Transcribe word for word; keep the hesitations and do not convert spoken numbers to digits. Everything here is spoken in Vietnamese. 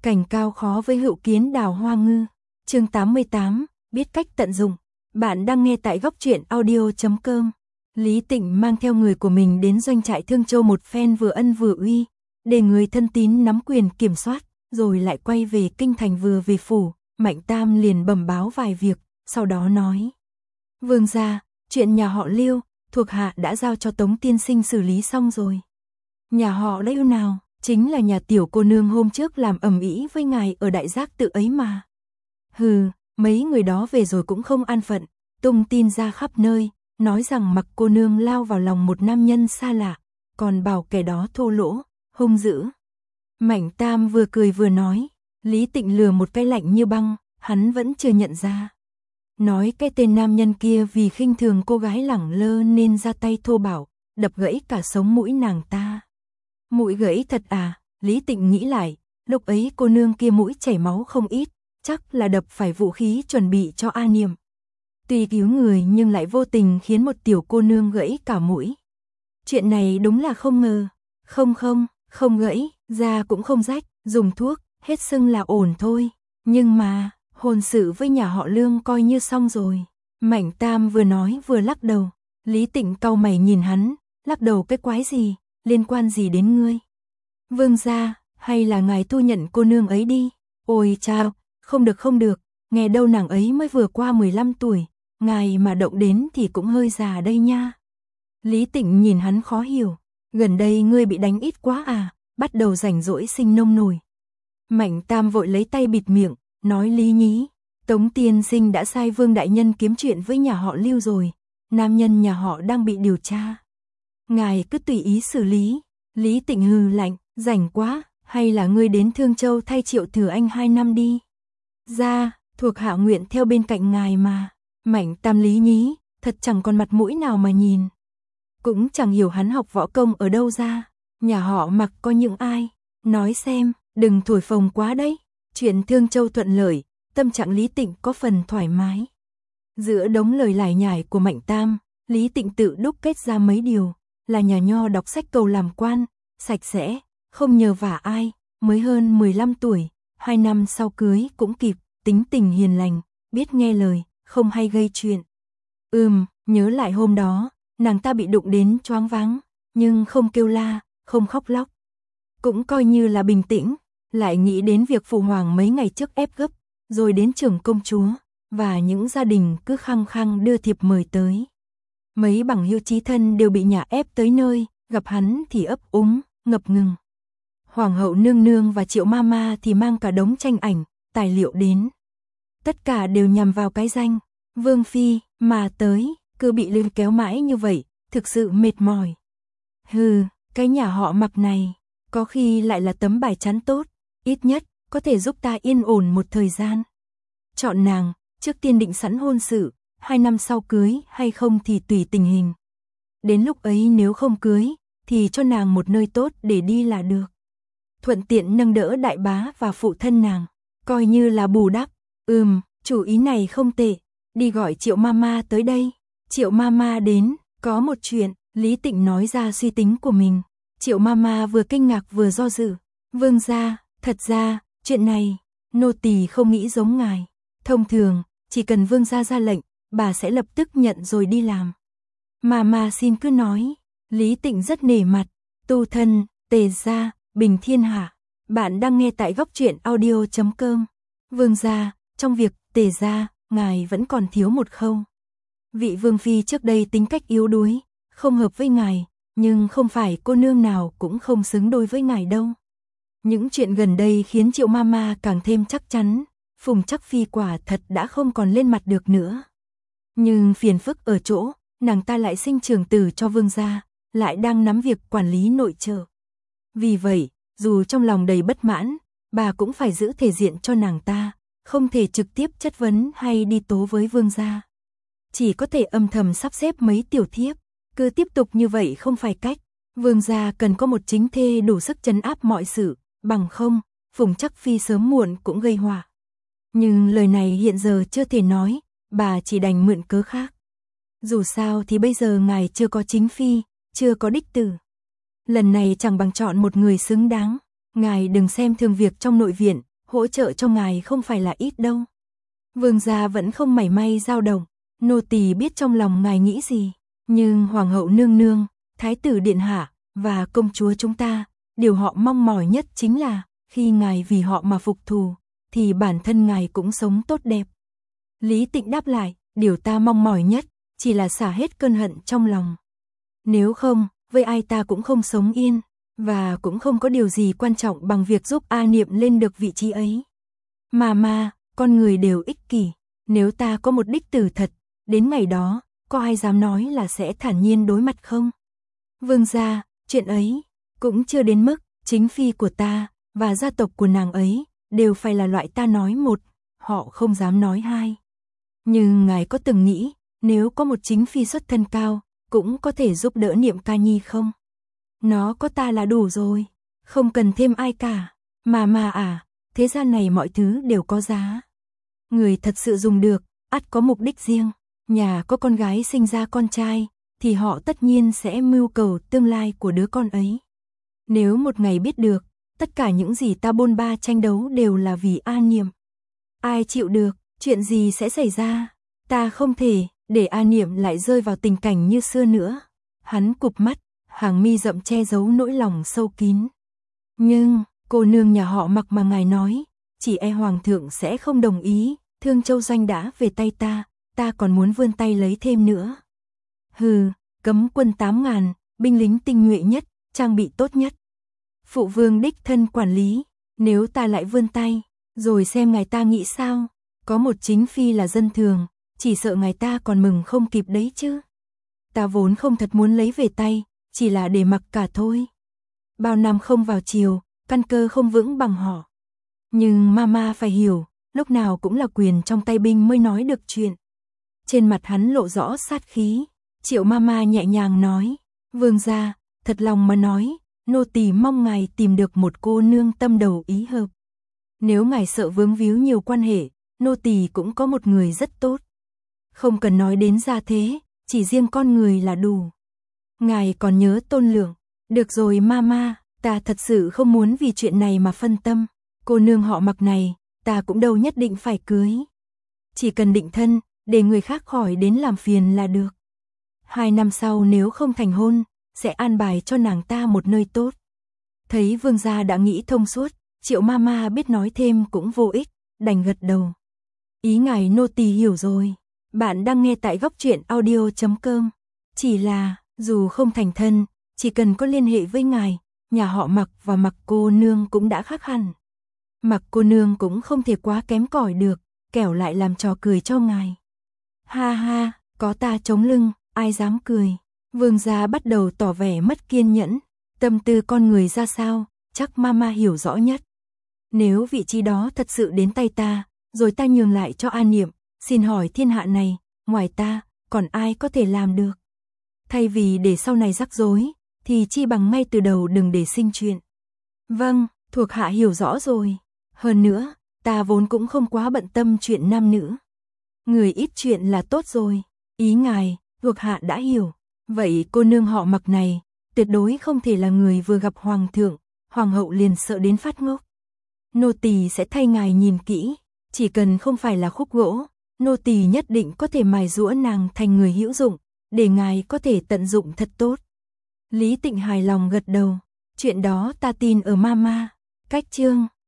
Cảnh cao khó với hữu kiến đào hoa ngư. Chương tám mươi tám, biết cách tận dụng. Bạn đang nghe tại góc truyện audio chấm com. Lý Tịnh mang theo người của mình đến doanh trại Thương Châu một phen vừa ân vừa uy, để người thân tín nắm quyền kiểm soát, rồi lại quay về kinh thành vừa về phủ. Mạnh Tam liền bẩm báo vài việc, sau đó nói: Vương gia, chuyện nhà họ Lưu, thuộc hạ đã giao cho Tống tiên sinh xử lý xong rồi. Nhà họ Lưu nào? Chính là nhà tiểu cô nương hôm trước làm ầm ĩ với ngài ở đại giác tự ấy mà. Hừ, mấy người đó về rồi cũng không an phận, tung tin ra khắp nơi, nói rằng Mặc cô nương lao vào lòng một nam nhân xa lạ, còn bảo kẻ đó thô lỗ, hung dữ. Mạnh Tam vừa cười vừa nói, Lý Tịnh lừa một cái lạnh như băng, hắn vẫn chưa nhận ra. Nói cái tên nam nhân kia vì khinh thường cô gái lẳng lơ nên ra tay thô bạo, đập gãy cả sống mũi nàng ta. Mũi gãy thật à? Lý Tịnh nghĩ lại, lúc ấy cô nương kia mũi chảy máu không ít, chắc là đập phải vũ khí chuẩn bị cho A Niệm. Tuy cứu người nhưng lại vô tình khiến một tiểu cô nương gãy cả mũi. Chuyện này đúng là không ngờ. Không không, không gãy, da cũng không rách, dùng thuốc, hết sưng là ổn thôi. Nhưng mà, hôn sự với nhà họ Lương coi như xong rồi. Mạnh Tam vừa nói vừa lắc đầu. Lý Tịnh cau mày nhìn hắn, lắc đầu cái quái gì, liên quan gì đến ngươi? Vương gia, hay là ngài thu nhận cô nương ấy đi? Ôi chao, không được không được, nghe đâu nàng ấy mới vừa qua mười lăm tuổi, ngài mà động đến thì cũng hơi già đây nha. Lý Tịnh nhìn hắn khó hiểu, gần đây ngươi bị đánh ít quá à, bắt đầu rảnh rỗi sinh nông nổi. Mạnh Tam vội lấy tay bịt miệng, nói Lý nhí, Tống tiên sinh đã sai Vương đại nhân kiếm chuyện với nhà họ Lưu rồi, nam nhân nhà họ đang bị điều tra. Ngài cứ tùy ý xử lý. Lý Tịnh hừ lạnh, rảnh quá, hay là ngươi đến Thương Châu thay Triệu Thừa Anh hai năm đi. Ra, thuộc hạ nguyện theo bên cạnh ngài mà. Mạnh Tam Lý nhí, thật chẳng còn mặt mũi nào mà nhìn. Cũng chẳng hiểu hắn học võ công ở đâu ra. Nhà họ Mặc có những ai? Nói xem, đừng thổi phồng quá đấy. Chuyện Thương Châu thuận lợi, tâm trạng Lý Tịnh có phần thoải mái. Giữa đống lời lải nhải của Mạnh Tam, Lý Tịnh tự đúc kết ra mấy điều. Là nhà nho đọc sách cầu làm quan, sạch sẽ, không nhờ vả ai, mới hơn mười lăm tuổi, hai năm sau cưới cũng kịp, tính tình hiền lành, biết nghe lời, không hay gây chuyện. Ừm, nhớ lại hôm đó, nàng ta bị đụng đến choáng váng, nhưng không kêu la, không khóc lóc. Cũng coi như là bình tĩnh, lại nghĩ đến việc phụ hoàng mấy ngày trước ép gấp, rồi đến trưởng công chúa, và những gia đình cứ khăng khăng đưa thiệp mời tới. Mấy bằng hữu chí thân đều bị nhà ép tới nơi, gặp hắn thì ấp úng, ngập ngừng. Hoàng hậu nương nương và Triệu Mama thì mang cả đống tranh ảnh, tài liệu đến. Tất cả đều nhằm vào cái danh Vương Phi mà tới, cứ bị lôi kéo mãi như vậy, thực sự mệt mỏi. Hừ, cái nhà họ Mặc này, có khi lại là tấm bài chắn tốt, ít nhất có thể giúp ta yên ổn một thời gian. Chọn nàng, trước tiên định sẵn hôn sự. Hai năm sau cưới hay không thì tùy tình hình. Đến lúc ấy nếu không cưới, thì cho nàng một nơi tốt để đi là được. Thuận tiện nâng đỡ đại bá và phụ thân nàng, coi như là bù đắp. Ừm, chủ ý này không tệ, đi gọi Triệu Mama tới đây. Triệu Mama đến, có một chuyện, Lý Tịnh nói ra suy tính của mình. Triệu Mama vừa kinh ngạc vừa do dự. Vương gia, thật ra, chuyện này, nô tỳ không nghĩ giống ngài. Thông thường, chỉ cần vương gia ra lệnh, bà sẽ lập tức nhận rồi đi làm. Mà mà xin cứ nói. Lý Tịnh rất nể mặt. Tu thân, tề gia, bình thiên hạ. Bạn đang nghe tại góc truyện audio chấm com. Vương gia, trong việc tề gia, ngài vẫn còn thiếu một khâu. Vị vương phi trước đây tính cách yếu đuối, không hợp với ngài, nhưng không phải cô nương nào cũng không xứng đôi với ngài đâu. Những chuyện gần đây khiến Triệu Mama càng thêm chắc chắn, Phùng Trắc Phi quả thật đã không còn lên mặt được nữa. Nhưng phiền phức ở chỗ, nàng ta lại sinh trưởng tử cho vương gia, lại đang nắm việc quản lý nội trợ. Vì vậy, dù trong lòng đầy bất mãn, bà cũng phải giữ thể diện cho nàng ta, không thể trực tiếp chất vấn hay đi tố với vương gia. Chỉ có thể âm thầm sắp xếp mấy tiểu thiếp, cứ tiếp tục như vậy không phải cách. Vương gia cần có một chính thê đủ sức trấn áp mọi sự, bằng không, Phùng Trắc Phi sớm muộn cũng gây họa. Nhưng lời này hiện giờ chưa thể nói, bà chỉ đành mượn cớ khác. Dù sao thì bây giờ ngài chưa có chính phi, chưa có đích tử. Lần này chẳng bằng chọn một người xứng đáng. Ngài đừng xem thường việc trong nội viện, hỗ trợ cho ngài không phải là ít đâu. Vương gia vẫn không mảy may dao động, nô tỳ biết trong lòng ngài nghĩ gì, nhưng hoàng hậu nương nương, thái tử điện hạ và công chúa chúng ta, điều họ mong mỏi nhất chính là khi ngài vì họ mà phục thù, thì bản thân ngài cũng sống tốt đẹp. Lý Tịnh đáp lại, điều ta mong mỏi nhất chỉ là xả hết cơn hận trong lòng. Nếu không, với ai ta cũng không sống yên, và cũng không có điều gì quan trọng bằng việc giúp A Niệm lên được vị trí ấy. Mà mà, con người đều ích kỷ, nếu ta có một đích tử thật, đến ngày đó, có ai dám nói là sẽ thản nhiên đối mặt không? Vương gia, chuyện ấy cũng chưa đến mức chính phi của ta và gia tộc của nàng ấy đều phải là loại ta nói một, họ không dám nói hai. Nhưng ngài có từng nghĩ, nếu có một chính phi xuất thân cao, cũng có thể giúp đỡ Niệm ca nhi không? Nó có ta là đủ rồi, không cần thêm ai cả. Mà mà à, thế gian này mọi thứ đều có giá. Người thật sự dùng được, ắt có mục đích riêng. Nhà có con gái sinh ra con trai, thì họ tất nhiên sẽ mưu cầu tương lai của đứa con ấy. Nếu một ngày biết được, tất cả những gì ta bôn ba tranh đấu đều là vì A Niệm. Ai chịu được, chuyện gì sẽ xảy ra? Ta không thể để A Niệm lại rơi vào tình cảnh như xưa nữa. Hắn cụp mắt, hàng mi rậm che giấu nỗi lòng sâu kín. Nhưng, cô nương nhà họ Mặc mà ngài nói, chỉ e hoàng thượng sẽ không đồng ý, Thương Châu doanh đã về tay ta, ta còn muốn vươn tay lấy thêm nữa. Hừ, cấm quân tám ngàn, binh lính tinh nhuệ nhất, trang bị tốt nhất. Phụ vương đích thân quản lý, nếu ta lại vươn tay, rồi xem ngài ta nghĩ sao, có một chính phi là dân thường, chỉ sợ ngài ta còn mừng không kịp đấy chứ. Ta vốn không thật muốn lấy về tay, chỉ là để mặc cả thôi. Bao năm không vào triều, căn cơ không vững bằng họ. Nhưng mama phải hiểu, lúc nào cũng là quyền trong tay binh mới nói được chuyện. Trên mặt hắn lộ rõ sát khí, Triệu mama nhẹ nhàng nói, vương gia, thật lòng mà nói, nô tỳ mong ngài tìm được một cô nương tâm đầu ý hợp. Nếu ngài sợ vướng víu nhiều quan hệ, nô tỳ cũng có một người rất tốt. Không cần nói đến gia thế, chỉ riêng con người là đủ. Ngài còn nhớ Tôn Lượng, được rồi mama, ta thật sự không muốn vì chuyện này mà phân tâm. Cô nương họ Mặc này, ta cũng đâu nhất định phải cưới. Chỉ cần định thân, để người khác khỏi đến làm phiền là được. Hai năm sau nếu không thành hôn, sẽ an bài cho nàng ta một nơi tốt. Thấy vương gia đã nghĩ thông suốt, Triệu mama biết nói thêm cũng vô ích, đành gật đầu. Ý ngài nô tỳ hiểu rồi. Bạn đang nghe tại góc truyện audio chấm com. Chỉ là, dù không thành thân, chỉ cần có liên hệ với ngài, nhà họ Mặc và Mặc cô nương cũng đã khác hẳn. Mặc cô nương cũng không thể quá kém cỏi được, kẻo lại làm trò cười cho ngài. Ha ha, có ta chống lưng, ai dám cười. Vương gia bắt đầu tỏ vẻ mất kiên nhẫn, tâm tư con người ra sao, chắc mama hiểu rõ nhất. Nếu vị trí đó thật sự đến tay ta, rồi ta nhường lại cho A Niệm, xin hỏi thiên hạ này, ngoài ta, còn ai có thể làm được? Thay vì để sau này rắc rối, thì chi bằng ngay từ đầu đừng để sinh chuyện. Vâng, thuộc hạ hiểu rõ rồi. Hơn nữa, ta vốn cũng không quá bận tâm chuyện nam nữ. Người ít chuyện là tốt rồi. Ý ngài, thuộc hạ đã hiểu. Vậy cô nương họ Mặc này, tuyệt đối không thể là người vừa gặp hoàng thượng, hoàng hậu liền sợ đến phát ngốc. Nô tỳ sẽ thay ngài nhìn kỹ, chỉ cần không phải là khúc gỗ, nô tỳ nhất định có thể mài giũa nàng thành người hữu dụng, để ngài có thể tận dụng thật tốt. Lý Tịnh hài lòng gật đầu, chuyện đó ta tin ở mama. Cách chương